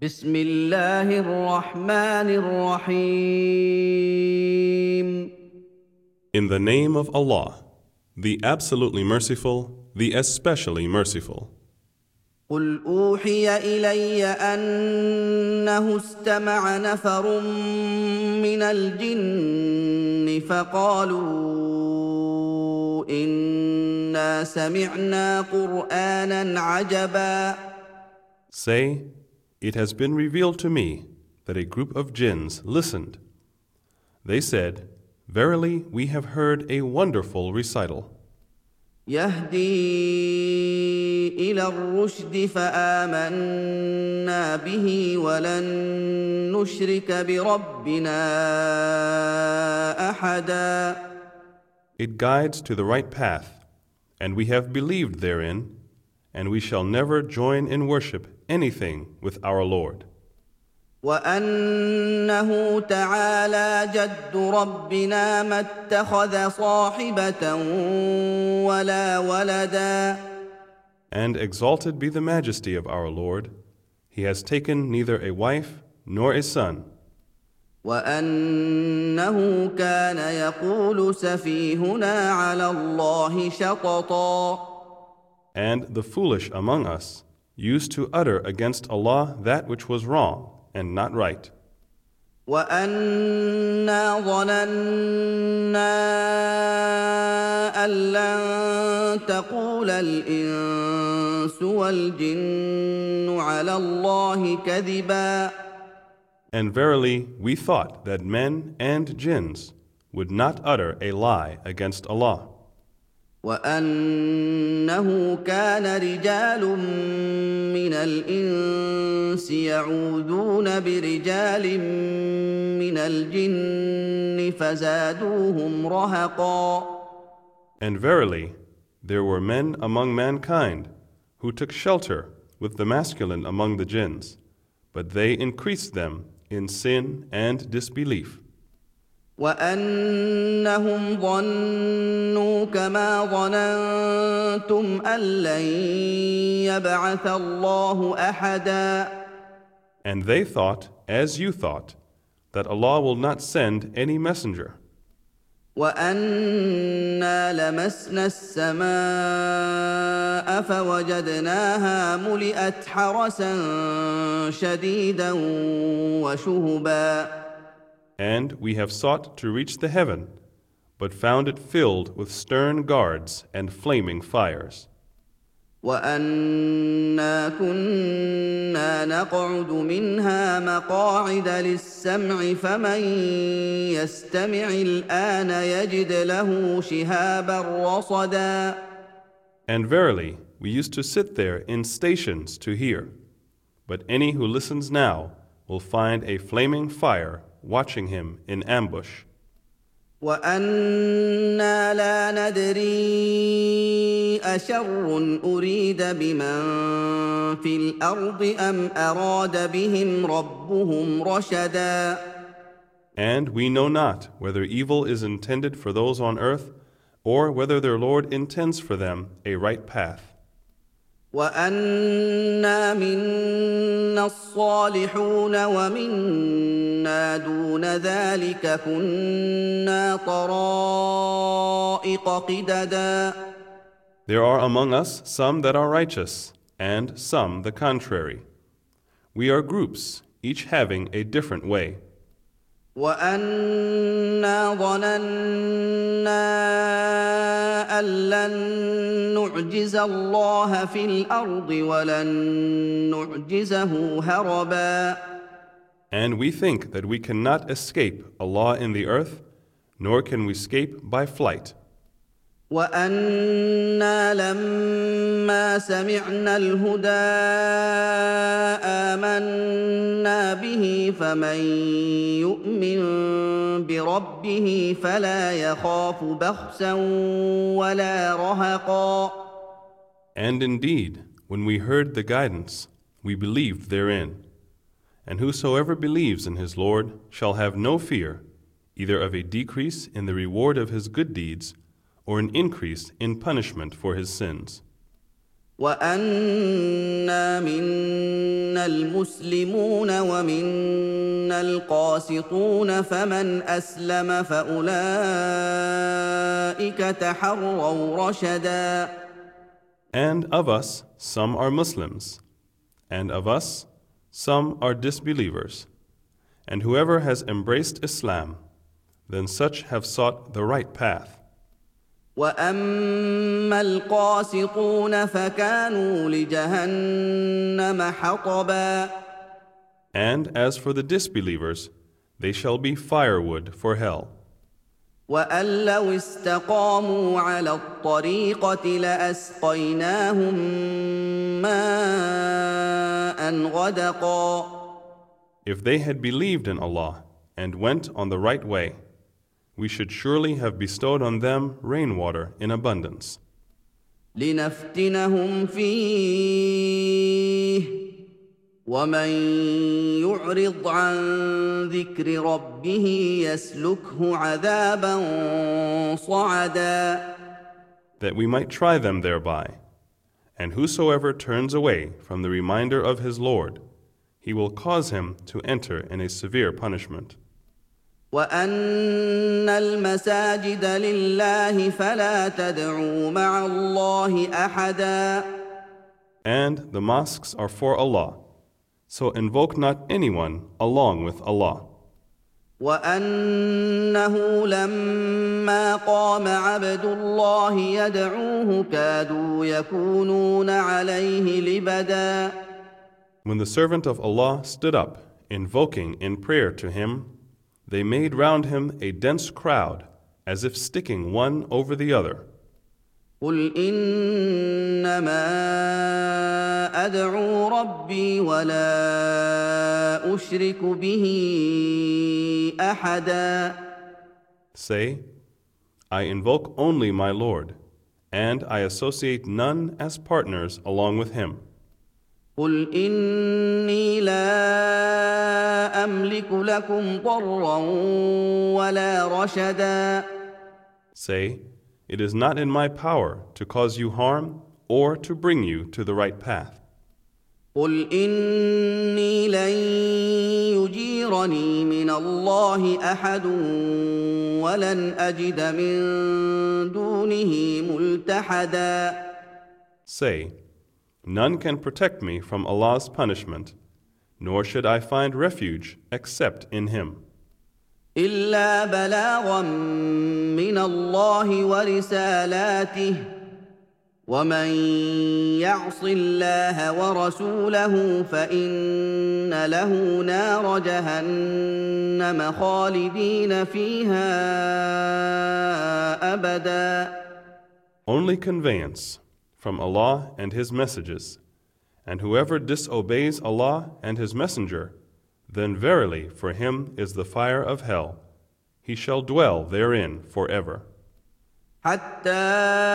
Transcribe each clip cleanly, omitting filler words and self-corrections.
بسم الله الرحمن الرحيم. In the name of Allah, the absolutely merciful, the especially merciful. قل أوحي إلي أنه استمع نفر من الجن فقالوا إنا سمعنا قرآنا عجبا. Say, it has been revealed to me that a group of jinns listened. They said, verily we have heard a wonderful recital. يهدي إلى الرشد فآمنا به ولن نشرك بربنا أحدا. It guides to the right path, and we have believed therein, and we shall never join in worship anything with our Lord. وأنه تعالى جد ربنا ما اتخذ صاحبة ولا ولدا. And exalted be the majesty of our Lord, He has taken neither a wife nor a son. وأنه كان يقول سفيهنا على الله شططا. And the foolish among us used to utter against Allah that which was wrong and not right. وأنا ظننا أن لن تقول الإنس والجن على الله كذبا. And verily, we thought that men and jinns would not utter a lie against Allah. وأنه كان رجال من الإنس يعوذون برجال من الجن فزادوهم رهقا. And verily, there were men among mankind who took shelter with the masculine among the jinns, but they increased them in sin and disbelief. وأنهم ظنوا كما ظننتم أن لن يبعث الله أحدا. And they thought, as you thought, that Allah will not send any messenger. وأنا لمسنا السماء فوجدناها ملئت حرسا شديدا وشهبا. And we have sought to reach the heaven, but found it filled with stern guards and flaming fires. وأنا كنا نقعد منها مقاعد للسمع فمن يستمع الآن يجد له شهابا رصدا. And verily, we used to sit there in stations to hear, but any who listens now will find a flaming fire watching him in ambush. وأنا لا ندري أشر أريد بمن في الأرض أم أراد بهم ربهم رشدا. And we know not whether evil is intended for those on earth, or whether their Lord intends for them a right path. وأنا منا الصالحون ومنا دون ذلك كنا طرائق قددا. There are among us some that are righteous, and some the contrary. We are groups, each having a different way. وأنا ظننا أن لن نعجز الله في الأرض ولن نعجزه هربا. And we think that we cannot escape Allah in the earth, nor can we escape by flight. وأنا لما سمعنا الهدى آمنا به فمن يؤمن بربه فلا يخاف بخسا ولا رهقا. And indeed, when we heard the guidance, we believed therein. And whosoever believes in his Lord shall have no fear, either of a decrease in the reward of his good deeds, or an increase in punishment for his sins. وَأَنَّا مِنَّا الْمُسْلِمُونَ وَمِنَّا الْقَاسِطُونَ فَمَنْ أَسْلَمَ فَأُولَٰئِكَ تَحَرَّوْا رَشَدًا. And of us some are Muslims, and of us some are disbelievers. And whoever has embraced Islam, then such have sought the right path. وَأَمَّا الْقَاسِطُونَ فَكَانُوا لِجَهَنَّمَ حَطَبًا. And as for the disbelievers, they shall be firewood for hell. وَأَن لَّوْ اسْتَقَامُوا عَلَى الطَّرِيقَةِ لَأَسْقَيْنَاهُم مَّاءً غَدَقًا. If they had believed in Allah and went on the right way, we should surely have bestowed on them rainwater in abundance. لِنَفْتِنَهُمْ فِيهِ وَمَن يُعْرِضْ عَن ذِكْرِ رَبِّهِ يَسْلُكْهُ عَذَابًا صَعَدًا. That we might try them thereby. And whosoever turns away from the reminder of his Lord, he will cause him to enter in a severe punishment. وَأَنَّ الْمَسَاجِدَ لِلَّهِ فَلَا تَدْعُوا مَعَ اللَّهِ أَحَدًا. And the mosques are for Allah, so invoke not anyone along with Allah. وَأَنَّهُ لَمَّا قَامَ عَبْدُ اللَّهِ يَدْعُوهُ كَادُوا يَكُونُونَ عَلَيْهِ لِبَدًا. When the servant of Allah stood up, invoking in prayer to him, they made round him a dense crowd, as if sticking one over the other. قُلْ إِنَّمَا أَدْعُو رَبِّي وَلَا أُشْرِكُ بِهِ أَحَدًا. Say, I invoke only my Lord, and I associate none as partners along with him. قُلْ إِنِّي لَا أَمْلِكُ لَكُمْ ضَرًّا وَلَا رَشَدًا. Say, it is not in my power to cause you harm or to bring you to the right path. قُلْ إِنِّي لَن يُجِيرَنِي مِنَ اللَّهِ أَحَدٌ وَلَنْ أَجِدَ مِن دُونِهِ مُلْتَحَدًا. Say, none can protect me from Allah's punishment, nor should I find refuge except in Him. إِلَّا بَلَاغًا مِّنَ اللَّهِ وَرِسَالَاتِهِ وَمَن يَعْصِ اللَّهَ وَرَسُولَهُ فَإِنَّ لَهُ نَارَ جَهَنَّمَ خَالِدِينَ فِيهَا أَبَدًا. Only conveyance from Allah and His messages, and whoever disobeys Allah and His messenger, then verily for him is the fire of hell. He shall dwell therein forever. حتى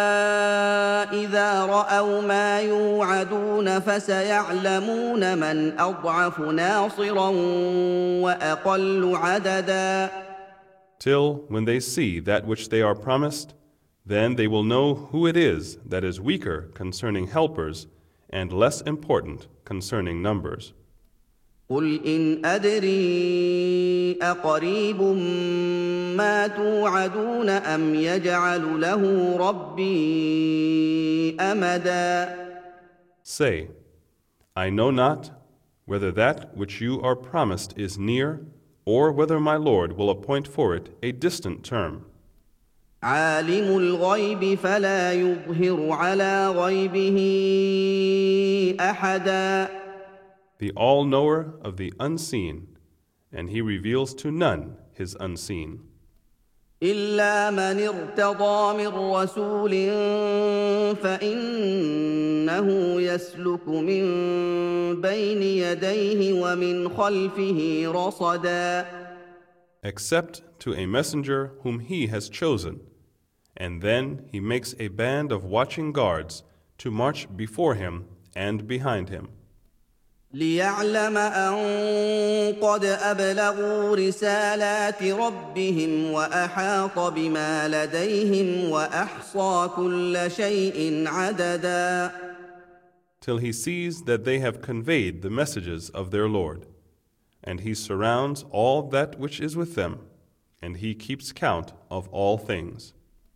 إذا رأوا ما يوعدون فسيعلمون من أضعف ناصرا وأقل عددا. Till when they see that which they are promised, then they will know who it is that is weaker concerning helpers and less important concerning numbers. قل إن أدري أقريب ما توعدون أم يجعل له ربي أمدا. Say, I know not whether that which you are promised is near, or whether my Lord will appoint for it a distant term. عالم الغيب فلا يظهر على غيبه أحدا. The all-knower of the unseen, and He reveals to none His unseen. إلا من ارتضى من رسول فإنه يسلك من بين يديه ومن خلفه رصدا. Except to a messenger whom He has chosen, and then He makes a band of watching guards to march before Him and behind Him. ليعلم أن قد أبلغوا رسالات ربهم وأحاط بما لديهم وأحصى كل شيء عددا. till he sees that they have conveyed the messages of their Lord. And he surrounds all that which is with them, and he keeps count of all things.